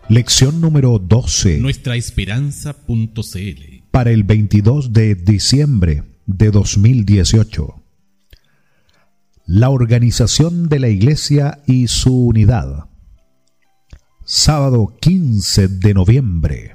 Lección número 12. Nuestraesperanza.cl. Para el 22 de diciembre de 2018. La organización de la Iglesia y su unidad. Sábado 15 de noviembre.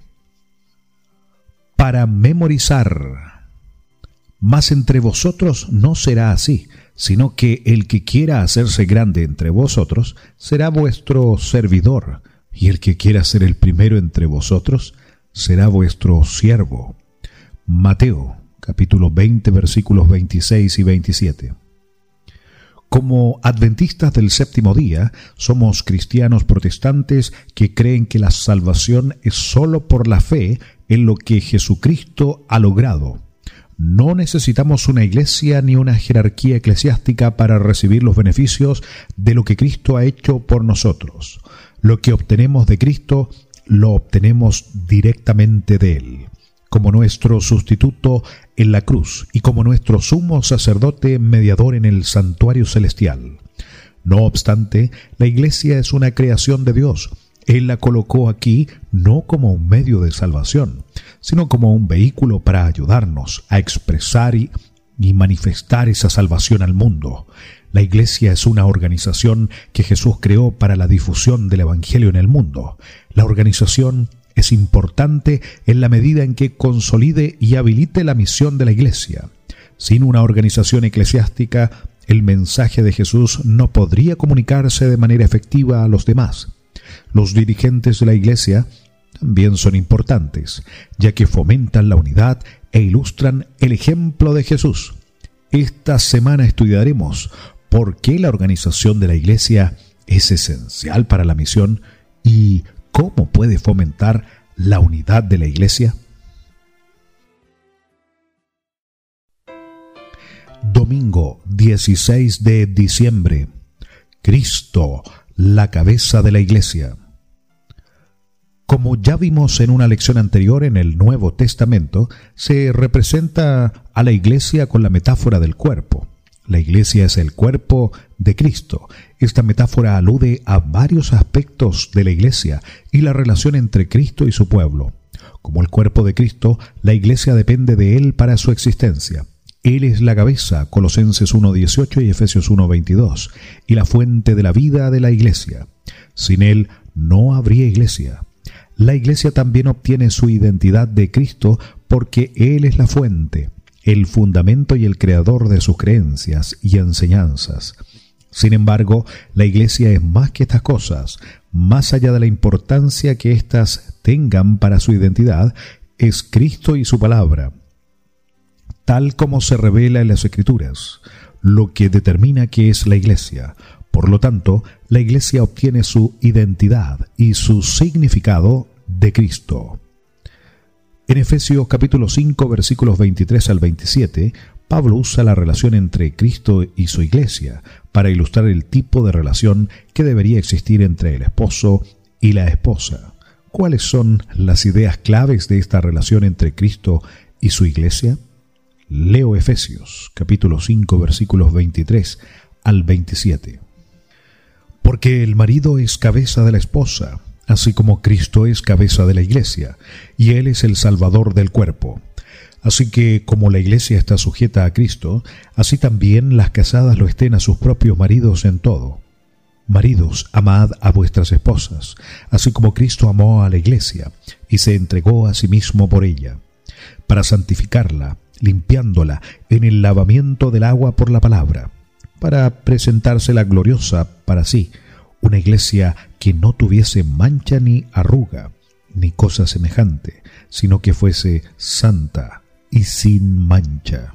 Para memorizar. Mas entre vosotros no será así, sino que el que quiera hacerse grande entre vosotros será vuestro servidor, y el que quiera ser el primero entre vosotros será vuestro siervo. Mateo, capítulo 20, versículos 26 y 27. Como adventistas del séptimo día, somos cristianos protestantes que creen que la salvación es sólo por la fe en lo que Jesucristo ha logrado. No necesitamos una iglesia ni una jerarquía eclesiástica para recibir los beneficios de lo que Cristo ha hecho por nosotros. Lo que obtenemos de Cristo, lo obtenemos directamente de Él, como nuestro sustituto en la cruz y como nuestro sumo sacerdote mediador en el santuario celestial. No obstante, la iglesia es una creación de Dios. Él la colocó aquí no como un medio de salvación, sino como un vehículo para ayudarnos a expresar y manifestar esa salvación al mundo. La iglesia es una organización que Jesús creó para la difusión del evangelio en el mundo. La organización es importante en la medida en que consolide y habilite la misión de la iglesia. Sin una organización eclesiástica, el mensaje de Jesús no podría comunicarse de manera efectiva a los demás. Los dirigentes de la iglesia también son importantes, ya que fomentan la unidad e ilustran el ejemplo de Jesús. Esta semana estudiaremos por qué la organización de la iglesia es esencial para la misión y cómo puede fomentar la unidad de la iglesia. Domingo 16 de diciembre. Cristo, la cabeza de la iglesia. Como ya vimos en una lección anterior, en el Nuevo Testamento se representa a la iglesia con la metáfora del cuerpo. La iglesia es el cuerpo de Cristo. Esta metáfora alude a varios aspectos de la iglesia y la relación entre Cristo y su pueblo. Como el cuerpo de Cristo, la iglesia depende de Él para su existencia. Él es la cabeza, Colosenses 1:18 y Efesios 1:22, y la fuente de la vida de la iglesia. Sin Él no habría iglesia. La iglesia también obtiene su identidad de Cristo porque Él es la fuente, el fundamento y el creador de sus creencias y enseñanzas. Sin embargo, la iglesia es más que estas cosas. Más allá de la importancia que éstas tengan para su identidad, es Cristo y su palabra, tal como se revela en las Escrituras, lo que determina qué es la iglesia. Por lo tanto, la iglesia obtiene su identidad y su significado de Cristo. En Efesios capítulo 5, versículos 23 al 27, Pablo usa la relación entre Cristo y su iglesia para ilustrar el tipo de relación que debería existir entre el esposo y la esposa. ¿Cuáles son las ideas claves de esta relación entre Cristo y su iglesia? Leo Efesios capítulo 5, versículos 23 al 27. Porque el marido es cabeza de la esposa, así como Cristo es cabeza de la iglesia, y Él es el Salvador del cuerpo. Así que, como la iglesia está sujeta a Cristo, así también las casadas lo estén a sus propios maridos en todo. Maridos, amad a vuestras esposas, así como Cristo amó a la iglesia, y se entregó a sí mismo por ella, para santificarla, limpiándola en el lavamiento del agua por la palabra, para presentársela gloriosa para sí, una iglesia que no tuviese mancha ni arruga, ni cosa semejante, sino que fuese santa y sin mancha.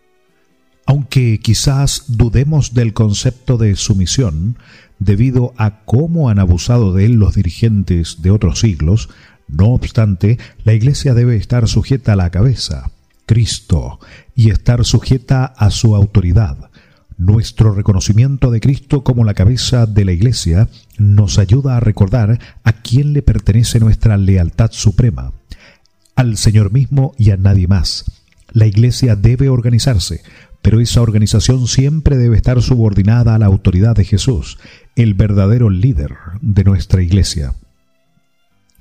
Aunque quizás dudemos del concepto de sumisión, debido a cómo han abusado de él los dirigentes de otros siglos, no obstante, la iglesia debe estar sujeta a la cabeza, Cristo, y estar sujeta a su autoridad. Nuestro reconocimiento de Cristo como la cabeza de la iglesia nos ayuda a recordar a quién le pertenece nuestra lealtad suprema, al Señor mismo y a nadie más. La iglesia debe organizarse, pero esa organización siempre debe estar subordinada a la autoridad de Jesús, el verdadero líder de nuestra iglesia.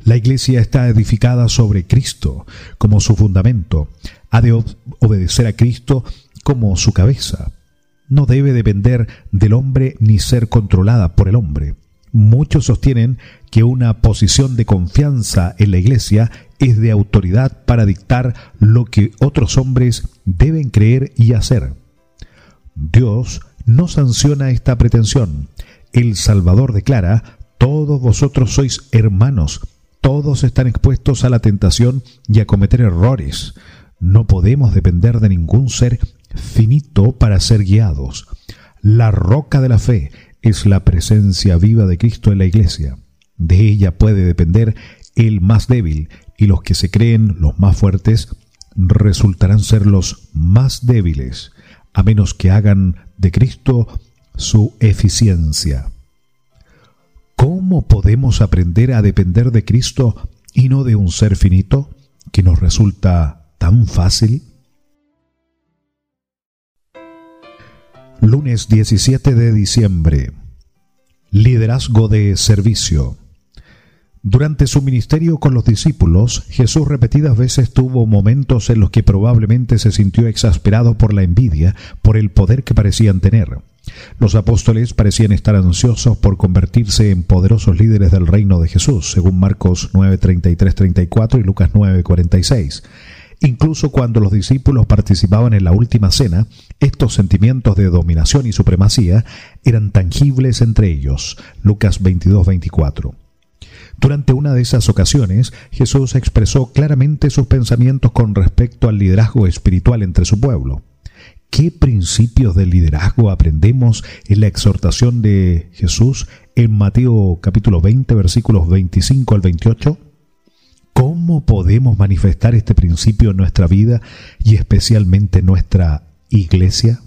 La Iglesia está edificada sobre Cristo como su fundamento. Ha de obedecer a Cristo como su cabeza. No debe depender del hombre ni ser controlada por el hombre. Muchos sostienen que una posición de confianza en la Iglesia es de autoridad para dictar lo que otros hombres deben creer y hacer. Dios no sanciona esta pretensión. El Salvador declara: todos vosotros sois hermanos, todos están expuestos a la tentación y a cometer errores. No podemos depender de ningún ser finito para ser guiados. La roca de la fe es la presencia viva de Cristo en la Iglesia. De ella puede depender el más débil, y los que se creen los más fuertes resultarán ser los más débiles, a menos que hagan de Cristo su eficiencia. ¿Cómo podemos aprender a depender de Cristo y no de un ser finito que nos resulta tan fácil? Lunes 17 de diciembre. Liderazgo de servicio. Durante su ministerio con los discípulos, Jesús repetidas veces tuvo momentos en los que probablemente se sintió exasperado por la envidia, por el poder que parecían tener. Los apóstoles parecían estar ansiosos por convertirse en poderosos líderes del reino de Jesús, según Marcos 9:33-34 y Lucas 9:46. Incluso cuando los discípulos participaban en la última cena, estos sentimientos de dominación y supremacía eran tangibles entre ellos. Lucas 22:24. Durante una de esas ocasiones, Jesús expresó claramente sus pensamientos con respecto al liderazgo espiritual entre su pueblo. ¿Qué principios de liderazgo aprendemos en la exhortación de Jesús en Mateo capítulo 20, versículos 25 al 28? ¿Cómo podemos manifestar este principio en nuestra vida y especialmente en nuestra iglesia?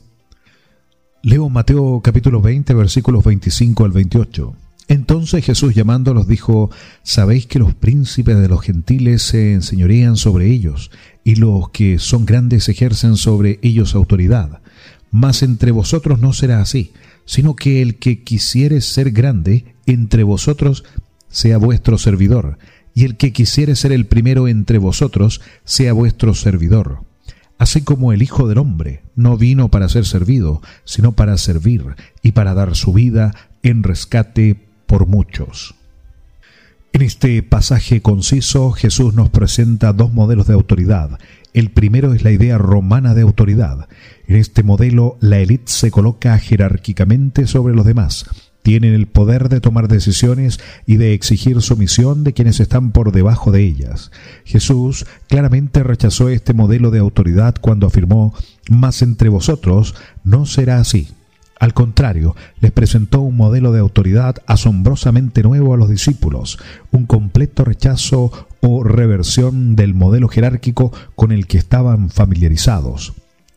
Leo Mateo capítulo 20, versículos 25 al 28. Entonces Jesús llamándolos dijo: «Sabéis que los príncipes de los gentiles se enseñorean sobre ellos, y los que son grandes ejercen sobre ellos autoridad. Mas entre vosotros no será así, sino que el que quisiere ser grande entre vosotros sea vuestro servidor, y el que quisiere ser el primero entre vosotros sea vuestro servidor. Así como el Hijo del Hombre no vino para ser servido, sino para servir y para dar su vida en rescate por muchos». En este pasaje conciso, Jesús nos presenta dos modelos de autoridad. El primero es la idea romana de autoridad. En este modelo, la élite se coloca jerárquicamente sobre los demás. Tienen el poder de tomar decisiones y de exigir sumisión de quienes están por debajo de ellas. Jesús claramente rechazó este modelo de autoridad cuando afirmó: «Mas entre vosotros no será así». Al contrario, les presentó un modelo de autoridad asombrosamente nuevo a los discípulos, un completo rechazo o reversión del modelo jerárquico con el que estaban familiarizados.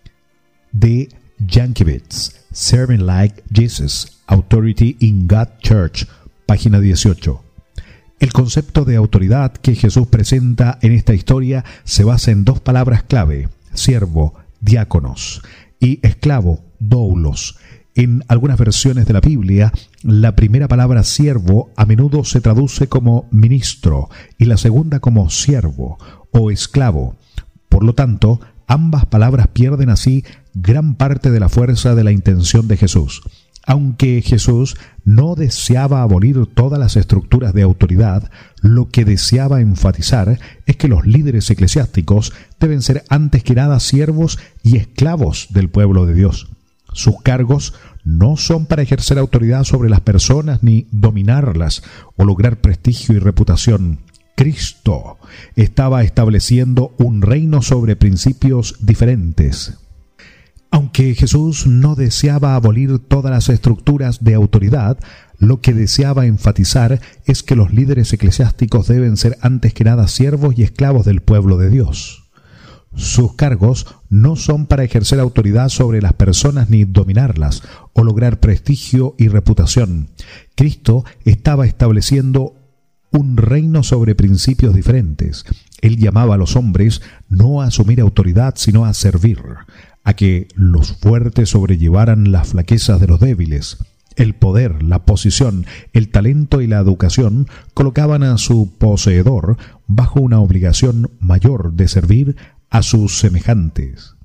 D. Jankiewicz, Serving Like Jesus, Authority in God Church, página 18. El concepto de autoridad que Jesús presenta en esta historia se basa en dos palabras clave: siervo, diáconos, y esclavo, doulos. En algunas versiones de la Biblia, la primera palabra siervo a menudo se traduce como ministro y la segunda como siervo o esclavo. Por lo tanto, ambas palabras pierden así gran parte de la fuerza de la intención de Jesús. Aunque Jesús no deseaba abolir todas las estructuras de autoridad, lo que deseaba enfatizar es que los líderes eclesiásticos deben ser antes que nada siervos y esclavos del pueblo de Dios. Sus cargos no son para ejercer autoridad sobre las personas ni dominarlas o lograr prestigio y reputación. Cristo estaba estableciendo un reino sobre principios diferentes. Aunque Jesús no deseaba abolir todas las estructuras de autoridad, lo que deseaba enfatizar es que los líderes eclesiásticos deben ser antes que nada siervos y esclavos del pueblo de Dios. Sus cargos no son para ejercer autoridad sobre las personas ni dominarlas o lograr prestigio y reputación. Cristo estaba estableciendo un reino sobre principios diferentes. Él llamaba a los hombres no a asumir autoridad, sino a servir, a que los fuertes sobrellevaran las flaquezas de los débiles. El poder, la posición, el talento y la educación colocaban a su poseedor bajo una obligación mayor de servir a sus semejantes.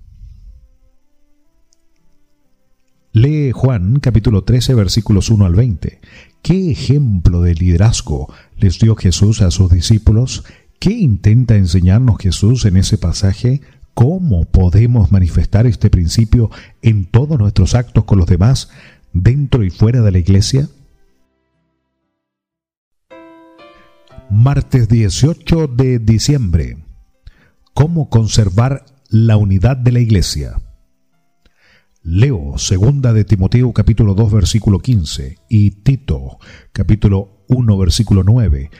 Lee Juan capítulo 13 versículos 1 al 20. ¿Qué ejemplo de liderazgo les dio Jesús a sus discípulos? ¿Qué intenta enseñarnos Jesús en ese pasaje? ¿Cómo podemos manifestar este principio en todos nuestros actos con los demás, dentro y fuera de la iglesia? Martes 18 de diciembre. ¿Cómo conservar la unidad de la iglesia? Leo 2 de Timoteo capítulo 2 versículo 15 y Tito capítulo 1 versículo 9.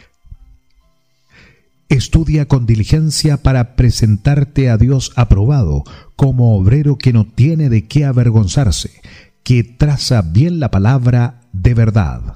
Estudia con diligencia para presentarte a Dios aprobado, como obrero que no tiene de qué avergonzarse, que traza bien la palabra de verdad.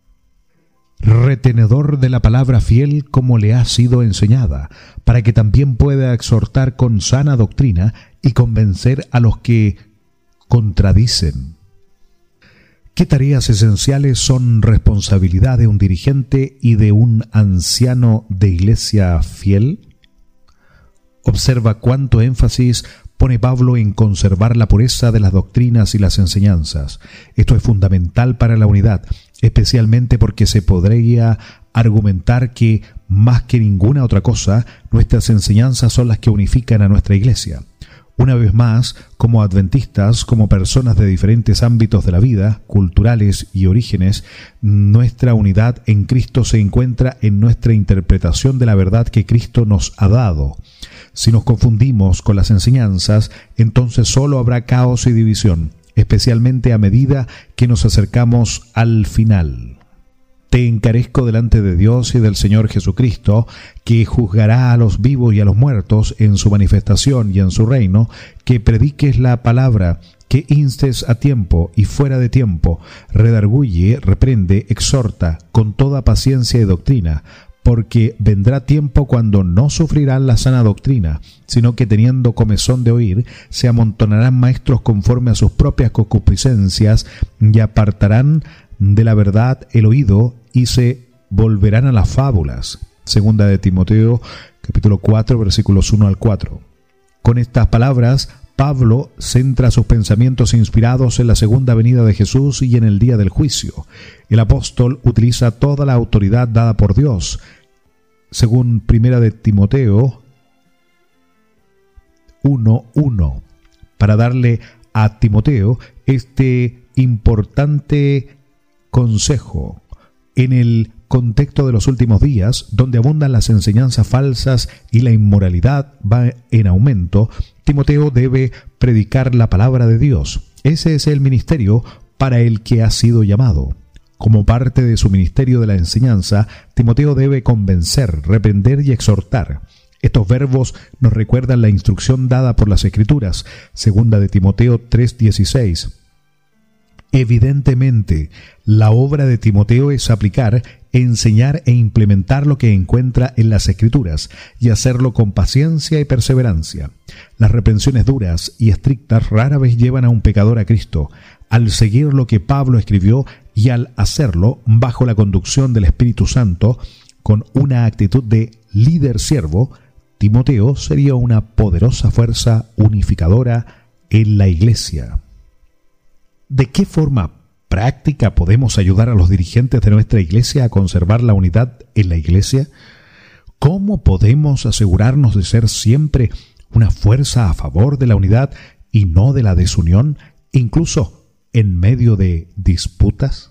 Retenedor de la palabra fiel como le ha sido enseñada, para que también pueda exhortar con sana doctrina y convencer a los que contradicen. ¿Qué tareas esenciales son responsabilidad de un dirigente y de un anciano de iglesia fiel? Observa cuánto énfasis pone Pablo en conservar la pureza de las doctrinas y las enseñanzas. Esto es fundamental para la unidad, especialmente porque se podría argumentar que, más que ninguna otra cosa, nuestras enseñanzas son las que unifican a nuestra iglesia. Una vez más, como adventistas, como personas de diferentes ámbitos de la vida, culturales y orígenes, nuestra unidad en Cristo se encuentra en nuestra interpretación de la verdad que Cristo nos ha dado. Si nos confundimos con las enseñanzas, entonces solo habrá caos y división, especialmente a medida que nos acercamos al final. Te encarezco delante de Dios y del Señor Jesucristo, que juzgará a los vivos y a los muertos en su manifestación y en su reino, que prediques la palabra, que instes a tiempo y fuera de tiempo, redarguye, reprende, exhorta con toda paciencia y doctrina, porque vendrá tiempo cuando no sufrirán la sana doctrina, sino que teniendo comezón de oír, se amontonarán maestros conforme a sus propias concupiscencias y apartarán de la verdad el oído y se volverán a las fábulas. 2 de Timoteo capítulo 4 versículos 1 al 4. Con estas palabras, Pablo centra sus pensamientos inspirados en la segunda venida de Jesús y en el día del juicio. El apóstol utiliza toda la autoridad dada por Dios, según 1 de Timoteo 1:1, para darle a Timoteo este importante consejo. En el contexto de los últimos días, donde abundan las enseñanzas falsas y la inmoralidad va en aumento, Timoteo debe predicar la palabra de Dios. Ese es el ministerio para el que ha sido llamado. Como parte de su ministerio de la enseñanza, Timoteo debe convencer, reprender y exhortar. Estos verbos nos recuerdan la instrucción dada por las Escrituras, 2 de Timoteo 3:16. Evidentemente, la obra de Timoteo es aplicar, enseñar e implementar lo que encuentra en las Escrituras y hacerlo con paciencia y perseverancia. Las reprensiones duras y estrictas rara vez llevan a un pecador a Cristo. Al seguir lo que Pablo escribió y al hacerlo bajo la conducción del Espíritu Santo, con una actitud de líder siervo, Timoteo sería una poderosa fuerza unificadora en la iglesia. ¿De qué forma práctica podemos ayudar a los dirigentes de nuestra iglesia a conservar la unidad en la iglesia? ¿Cómo podemos asegurarnos de ser siempre una fuerza a favor de la unidad y no de la desunión, incluso en medio de disputas?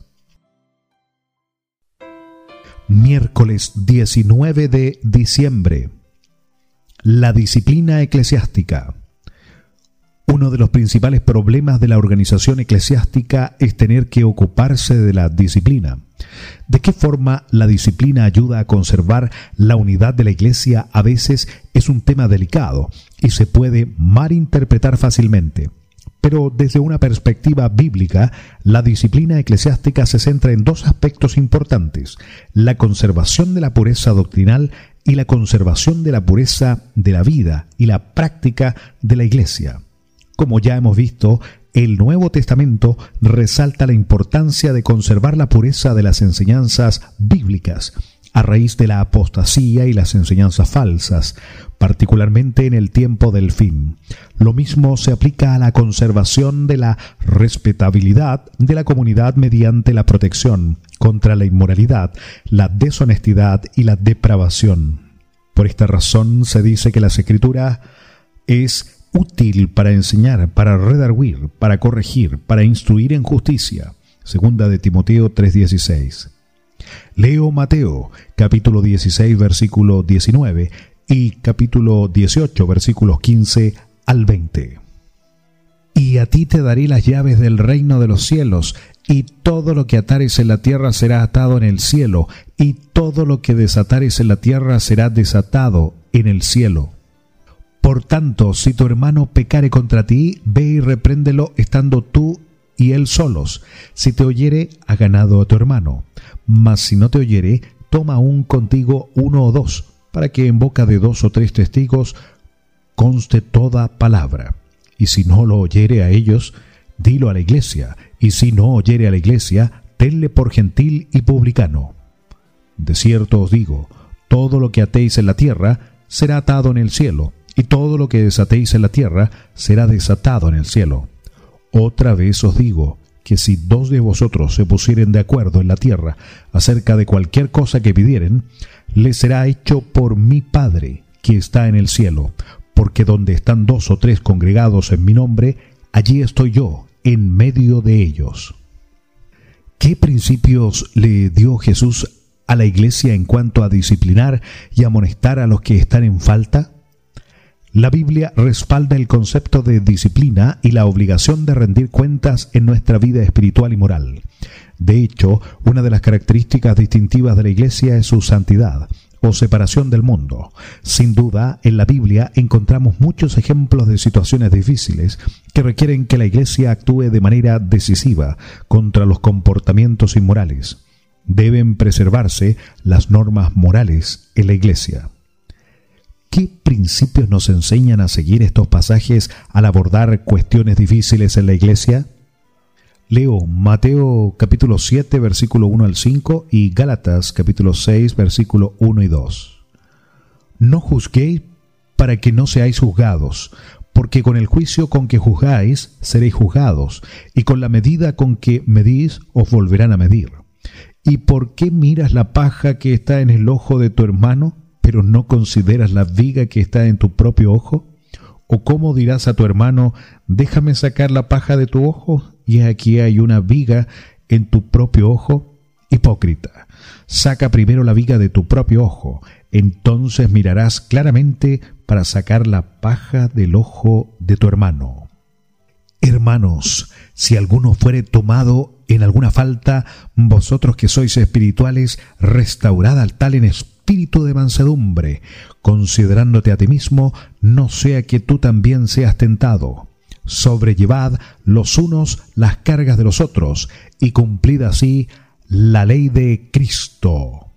Miércoles 19 de diciembre. La disciplina eclesiástica. Uno de los principales problemas de la organización eclesiástica es tener que ocuparse de la disciplina. ¿De qué forma la disciplina ayuda a conservar la unidad de la iglesia? A veces es un tema delicado y se puede malinterpretar fácilmente. Pero desde una perspectiva bíblica, la disciplina eclesiástica se centra en dos aspectos importantes: la conservación de la pureza doctrinal y la conservación de la pureza de la vida y la práctica de la iglesia. Como ya hemos visto el Nuevo Testamento resalta la importancia de conservar la pureza de las enseñanzas bíblicas a raíz de la apostasía y las enseñanzas falsas, particularmente en el tiempo del fin. Lo mismo se aplica a la conservación de la respetabilidad de la comunidad mediante la protección contra la inmoralidad, la deshonestidad y la depravación. Por esta razón se dice que las Escrituras es útil para enseñar, para redarguir, para corregir, para instruir en justicia. Segunda de Timoteo 3:16. Leo Mateo, capítulo 16, versículo 19 y capítulo 18, versículos 15 al 20. Y a ti te daré las llaves del reino de los cielos, y todo lo que atares en la tierra será atado en el cielo, y todo lo que desatares en la tierra será desatado en el cielo. Por tanto, si tu hermano pecare contra ti, ve y repréndelo estando tú y él solos. Si te oyere, ha ganado a tu hermano. Mas si no te oyere, toma aún contigo uno o dos, para que en boca de 2 o 3 testigos conste toda palabra. Y si no lo oyere a ellos, dilo a la iglesia, y si no oyere a la iglesia, tenle por gentil y publicano. De cierto os digo, todo lo que atéis en la tierra será atado en el cielo, y todo lo que desatéis en la tierra será desatado en el cielo. Otra vez os digo, que si 2 de vosotros se pusieren de acuerdo en la tierra acerca de cualquier cosa que pidieren, les será hecho por mi Padre que está en el cielo, porque donde están 2 o 3 congregados en mi nombre, allí estoy yo, en medio de ellos. ¿Qué principios le dio Jesús a la iglesia en cuanto a disciplinar y amonestar a los que están en falta? La Biblia respalda el concepto de disciplina y la obligación de rendir cuentas en nuestra vida espiritual y moral. De hecho, una de las características distintivas de la Iglesia es su santidad o separación del mundo. Sin duda, en la Biblia encontramos muchos ejemplos de situaciones difíciles que requieren que la Iglesia actúe de manera decisiva contra los comportamientos inmorales. Deben preservarse las normas morales en la Iglesia. ¿Qué principios nos enseñan a seguir estos pasajes al abordar cuestiones difíciles en la iglesia? Leo Mateo capítulo 7, versículo 1 al 5 y Gálatas capítulo 6, versículo 1 y 2. No juzguéis para que no seáis juzgados, porque con el juicio con que juzgáis seréis juzgados, y con la medida con que medís os volverán a medir. ¿Y por qué miras la paja que está en el ojo de tu hermano, pero no consideras la viga que está en tu propio ojo? ¿O cómo dirás a tu hermano, déjame sacar la paja de tu ojo, y aquí hay una viga en tu propio ojo? Hipócrita, saca primero la viga de tu propio ojo, entonces mirarás claramente para sacar la paja del ojo de tu hermano. Hermanos, si alguno fuere tomado en alguna falta, vosotros que sois espirituales, restaurad al tal en espíritu de mansedumbre, considerándote a ti mismo, no sea que tú también seas tentado. Sobrellevad los unos las cargas de los otros, y cumplid así la ley de Cristo.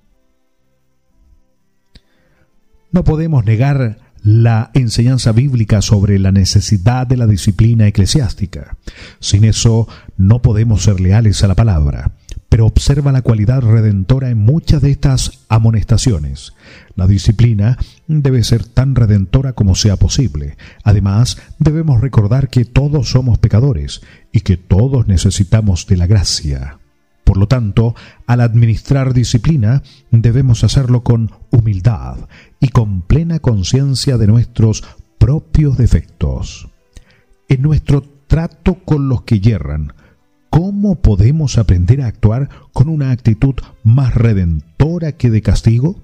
No podemos negar la enseñanza bíblica sobre la necesidad de la disciplina eclesiástica. Sin eso no podemos ser leales a la palabra. Pero observa la cualidad redentora en muchas de estas amonestaciones. La disciplina debe ser tan redentora como sea posible. Además, debemos recordar que todos somos pecadores y que todos necesitamos de la gracia. Por lo tanto, al administrar disciplina, debemos hacerlo con humildad y con plena conciencia de nuestros propios defectos. En nuestro trato con los que yerran, ¿cómo podemos aprender a actuar con una actitud más redentora que de castigo?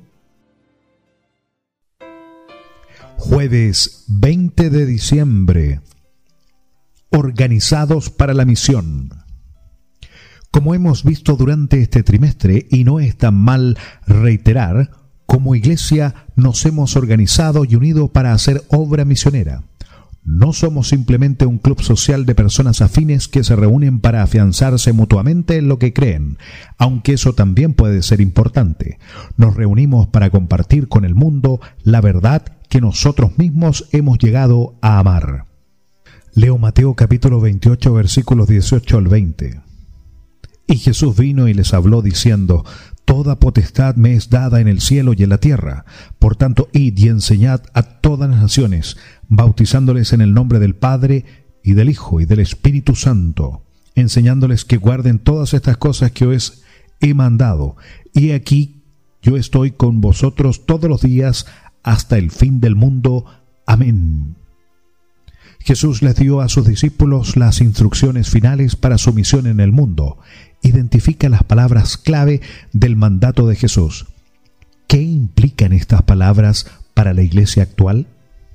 Jueves 20 de diciembre. Organizados para la misión. Como hemos visto durante este trimestre, y no es tan mal reiterar, como iglesia nos hemos organizado y unido para hacer obra misionera. No somos simplemente un club social de personas afines que se reúnen para afianzarse mutuamente en lo que creen, aunque eso también puede ser importante. Nos reunimos para compartir con el mundo la verdad que nosotros mismos hemos llegado a amar. Leo Mateo capítulo 28, versículos 18 al 20. Y Jesús vino y les habló diciendo: Toda potestad me es dada en el cielo y en la tierra. Por tanto, id y enseñad a todas las naciones, bautizándoles en el nombre del Padre, y del Hijo, y del Espíritu Santo, enseñándoles que guarden todas estas cosas que os he mandado. Y aquí yo estoy con vosotros todos los días hasta el fin del mundo. Amén. Jesús les dio a sus discípulos las instrucciones finales para su misión en el mundo. Identifica las palabras clave del mandato de Jesús. ¿Qué implican estas palabras para la iglesia actual?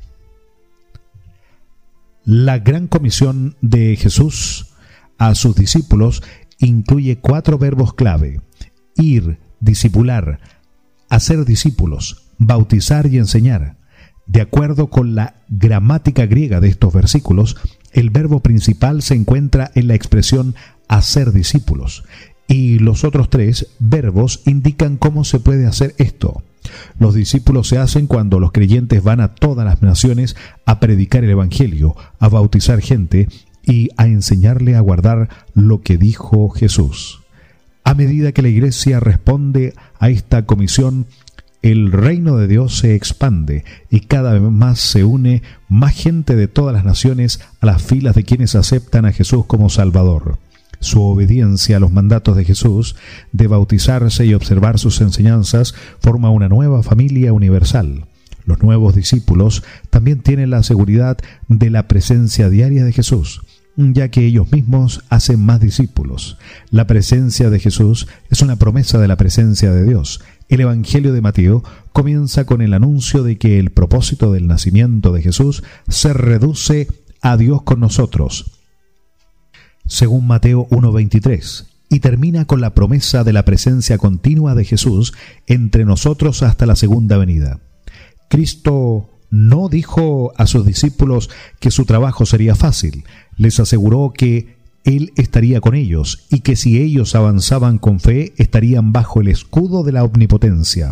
La gran comisión de Jesús a sus discípulos incluye 4 verbos clave: ir, discipular, hacer discípulos, bautizar y enseñar. De acuerdo con la gramática griega de estos versículos, el verbo principal se encuentra en la expresión hacer discípulos, y los otros 3 verbos indican cómo se puede hacer esto. Los discípulos se hacen cuando los creyentes van a todas las naciones a predicar el Evangelio, a bautizar gente y a enseñarle a guardar lo que dijo Jesús. A medida que la iglesia responde a esta comisión, el reino de Dios se expande y cada vez más se une más gente de todas las naciones a las filas de quienes aceptan a Jesús como Salvador. Su obediencia a los mandatos de Jesús de bautizarse y observar sus enseñanzas forma una nueva familia universal. Los nuevos discípulos también tienen la seguridad de la presencia diaria de Jesús, ya que ellos mismos hacen más discípulos. La presencia de Jesús es una promesa de la presencia de Dios. El Evangelio de Mateo comienza con el anuncio de que el propósito del nacimiento de Jesús se reduce a Dios con nosotros, según Mateo 1:23, y termina con la promesa de la presencia continua de Jesús entre nosotros hasta la segunda venida. Cristo no dijo a sus discípulos que su trabajo sería fácil. Les aseguró que Él estaría con ellos y que si ellos avanzaban con fe, estarían bajo el escudo de la omnipotencia.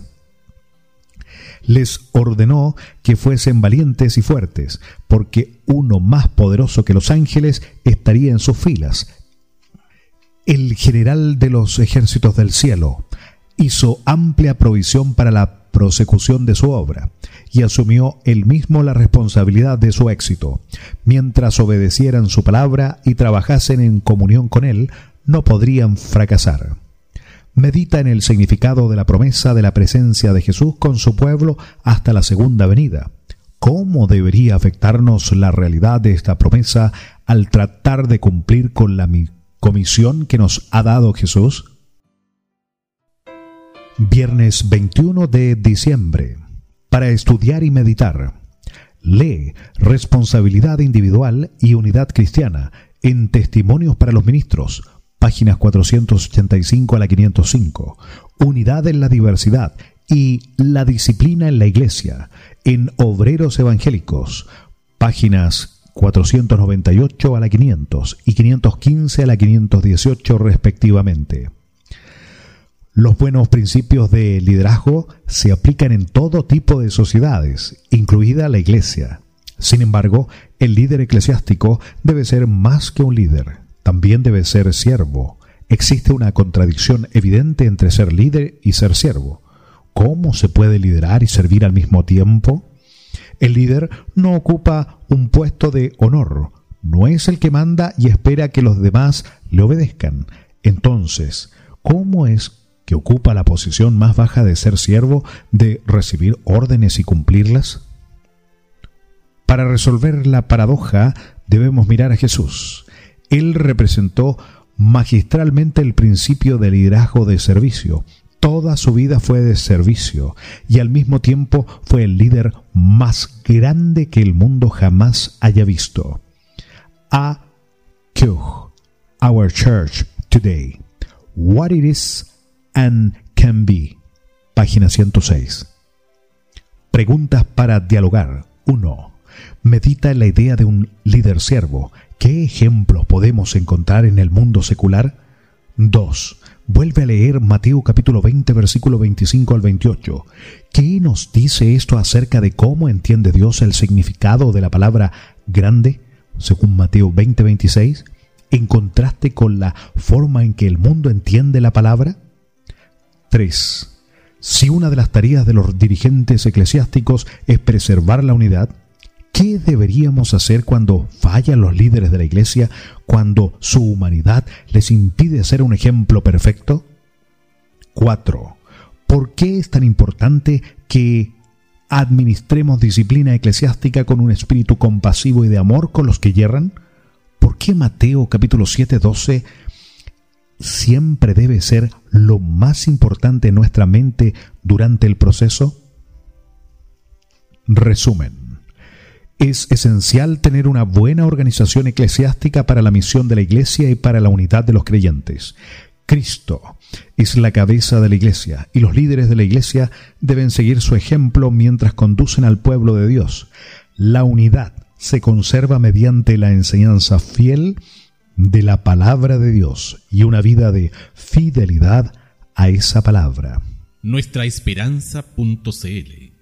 Les ordenó que fuesen valientes y fuertes, porque uno más poderoso que los ángeles estaría en sus filas. El general de los ejércitos del cielo hizo amplia provisión para la prosecución de su obra y asumió él mismo la responsabilidad de su éxito. Mientras obedecieran su palabra y trabajasen en comunión con él, no podrían fracasar. Medita en el significado de la promesa de la presencia de Jesús con su pueblo hasta la segunda venida. ¿Cómo debería afectarnos la realidad de esta promesa al tratar de cumplir con la comisión que nos ha dado Jesús? Viernes 21 de diciembre. Para estudiar y meditar. Lee Responsabilidad individual y unidad cristiana en Testimonios para los ministros, páginas 485 a la 505. Unidad en la diversidad y la disciplina en la iglesia en Obreros Evangélicos, páginas 498 a la 500 y 515 a la 518 respectivamente. Los buenos principios de liderazgo se aplican en todo tipo de sociedades, incluida la iglesia. Sin embargo, el líder eclesiástico debe ser más que un líder, también debe ser siervo. Existe una contradicción evidente entre ser líder y ser siervo. ¿Cómo se puede liderar y servir al mismo tiempo? El líder no ocupa un puesto de honor, no es el que manda y espera que los demás le obedezcan. Entonces, ¿cómo es que ocupa la posición más baja de ser siervo, de recibir órdenes y cumplirlas? Para resolver la paradoja, debemos mirar a Jesús. Él representó magistralmente el principio de liderazgo de servicio. Toda su vida fue de servicio y al mismo tiempo fue el líder más grande que el mundo jamás haya visto. A. Keugh, Our Church Today. What it is and can be. Página 106. Preguntas para dialogar. 1. Medita en la idea de un líder siervo. ¿Qué ejemplos podemos encontrar en el mundo secular? 2. Vuelve a leer Mateo capítulo 20, versículo 25 al 28. ¿Qué nos dice esto acerca de cómo entiende Dios el significado de la palabra grande? según Mateo 20:26, en contraste con la forma en que el mundo entiende la palabra? 3. Si una de las tareas de los dirigentes eclesiásticos es preservar la unidad, ¿qué deberíamos hacer cuando fallan los líderes de la Iglesia, cuando su humanidad les impide ser un ejemplo perfecto? 4. ¿Por qué es tan importante que administremos disciplina eclesiástica con un espíritu compasivo y de amor con los que yerran? ¿Por qué Mateo capítulo 7:12 siempre debe ser lo más importante en nuestra mente durante el proceso? Resumen. Es esencial tener una buena organización eclesiástica para la misión de la Iglesia y para la unidad de los creyentes. Cristo es la cabeza de la Iglesia y los líderes de la Iglesia deben seguir su ejemplo mientras conducen al pueblo de Dios. La unidad se conserva mediante la enseñanza fiel de la palabra de Dios y una vida de fidelidad a esa palabra. Nuestraesperanza.cl